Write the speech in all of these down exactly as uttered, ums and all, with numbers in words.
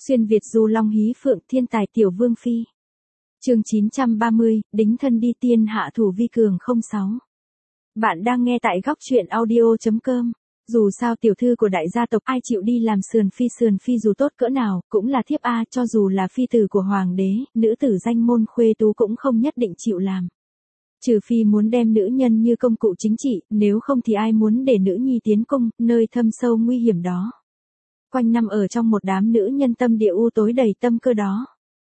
Xuyên Việt du long hí phượng thiên tài tiểu vương phi. Chương chín trăm ba mươi, đính thân đi tiên hạ thủ vi cường không sáu. Bạn đang nghe tại góc truyện audio chấm com. Dù sao tiểu thư của đại gia tộc ai chịu đi làm sườn phi sườn phi dù tốt cỡ nào, cũng là thiếp A, cho dù là phi tử của hoàng đế, nữ tử danh môn khuê tú cũng không nhất định chịu làm. Trừ phi muốn đem nữ nhân như công cụ chính trị, nếu không thì ai muốn để nữ nhi tiến cung, nơi thâm sâu nguy hiểm đó. Quanh năm ở trong một đám nữ nhân tâm địa u tối đầy tâm cơ đó.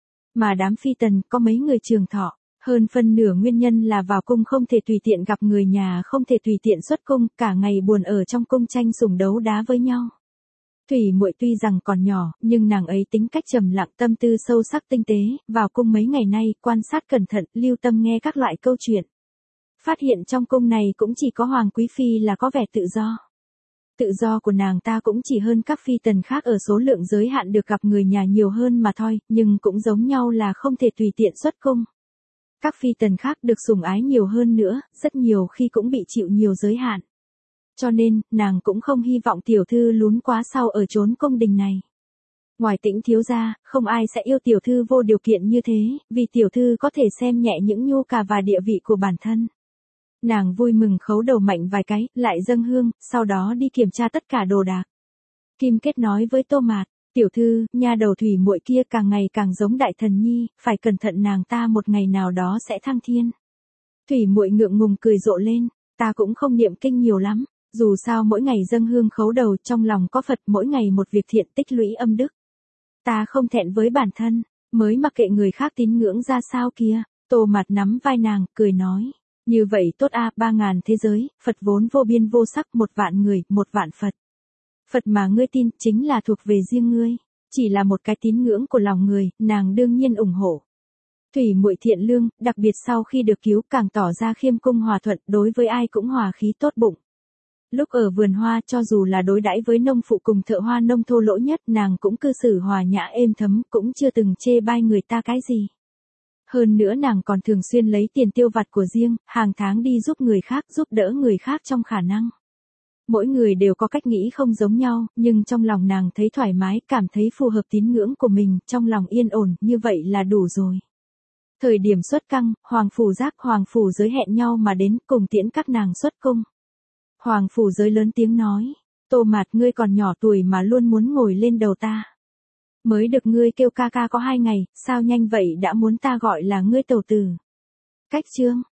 Mà đám phi tần có mấy người trường thọ, hơn phân nửa nguyên nhân là vào cung không thể tùy tiện gặp người nhà, không thể tùy tiện xuất cung, cả ngày buồn ở trong cung tranh sủng đấu đá với nhau. Thủy Muội tuy rằng còn nhỏ, nhưng nàng ấy tính cách trầm lặng, tâm tư sâu sắc tinh tế, vào cung mấy ngày nay, quan sát cẩn thận, lưu tâm nghe các loại câu chuyện. Phát hiện trong cung này cũng chỉ có Hoàng Quý Phi là có vẻ tự do. Tự do của nàng ta cũng chỉ hơn các phi tần khác ở số lượng giới hạn được gặp người nhà nhiều hơn mà thôi, nhưng cũng giống nhau là không thể tùy tiện xuất cung. Các phi tần khác được sủng ái nhiều hơn nữa, rất nhiều khi cũng bị chịu nhiều giới hạn. Cho nên, nàng cũng không hy vọng tiểu thư lún quá sau ở chốn cung đình này. Ngoài Tĩnh thiếu gia, không ai sẽ yêu tiểu thư vô điều kiện như thế, vì tiểu thư có thể xem nhẹ những nhu cà và địa vị của bản thân. Nàng vui mừng khấu đầu mạnh vài cái, lại dâng hương, sau đó đi kiểm tra tất cả đồ đạc. Kim Kết nói với Tô Mạt, tiểu thư, nha đầu Thủy Muội kia càng ngày càng giống đại thần nhi, phải cẩn thận nàng ta một ngày nào đó sẽ thăng thiên. Thủy Muội ngượng ngùng cười rộ lên, ta cũng không niệm kinh nhiều lắm, dù sao mỗi ngày dâng hương khấu đầu trong lòng có Phật, mỗi ngày một việc thiện tích lũy âm đức. Ta không thẹn với bản thân, mới mặc kệ người khác tín ngưỡng ra sao kia. Tô Mạt nắm vai nàng, cười nói. Như vậy tốt a, ba ngàn thế giới, Phật vốn vô biên vô sắc, một vạn người, một vạn Phật. Phật mà ngươi tin, chính là thuộc về riêng ngươi, chỉ là một cái tín ngưỡng của lòng người, nàng đương nhiên ủng hộ. Thủy Muội thiện lương, đặc biệt sau khi được cứu càng tỏ ra khiêm cung hòa thuận, đối với ai cũng hòa khí tốt bụng. Lúc ở vườn hoa, cho dù là đối đãi với nông phụ cùng thợ hoa nông thô lỗ nhất, nàng cũng cư xử hòa nhã êm thấm, cũng chưa từng chê bai người ta cái gì. Hơn nữa nàng còn thường xuyên lấy tiền tiêu vặt của riêng, hàng tháng đi giúp người khác, giúp đỡ người khác trong khả năng. Mỗi người đều có cách nghĩ không giống nhau, nhưng trong lòng nàng thấy thoải mái, cảm thấy phù hợp tín ngưỡng của mình, trong lòng yên ổn, như vậy là đủ rồi. Thời điểm xuất căng, Hoàng Phủ Giác, Hoàng Phủ Giới hẹn nhau mà đến, cùng tiễn các nàng xuất cung. Hoàng Phủ Giới lớn tiếng nói, Tô Mạt ngươi còn nhỏ tuổi mà luôn muốn ngồi lên đầu ta. Mới được ngươi kêu ca ca có hai ngày, sao nhanh vậy đã muốn ta gọi là ngươi tẩu tử. Cách chương,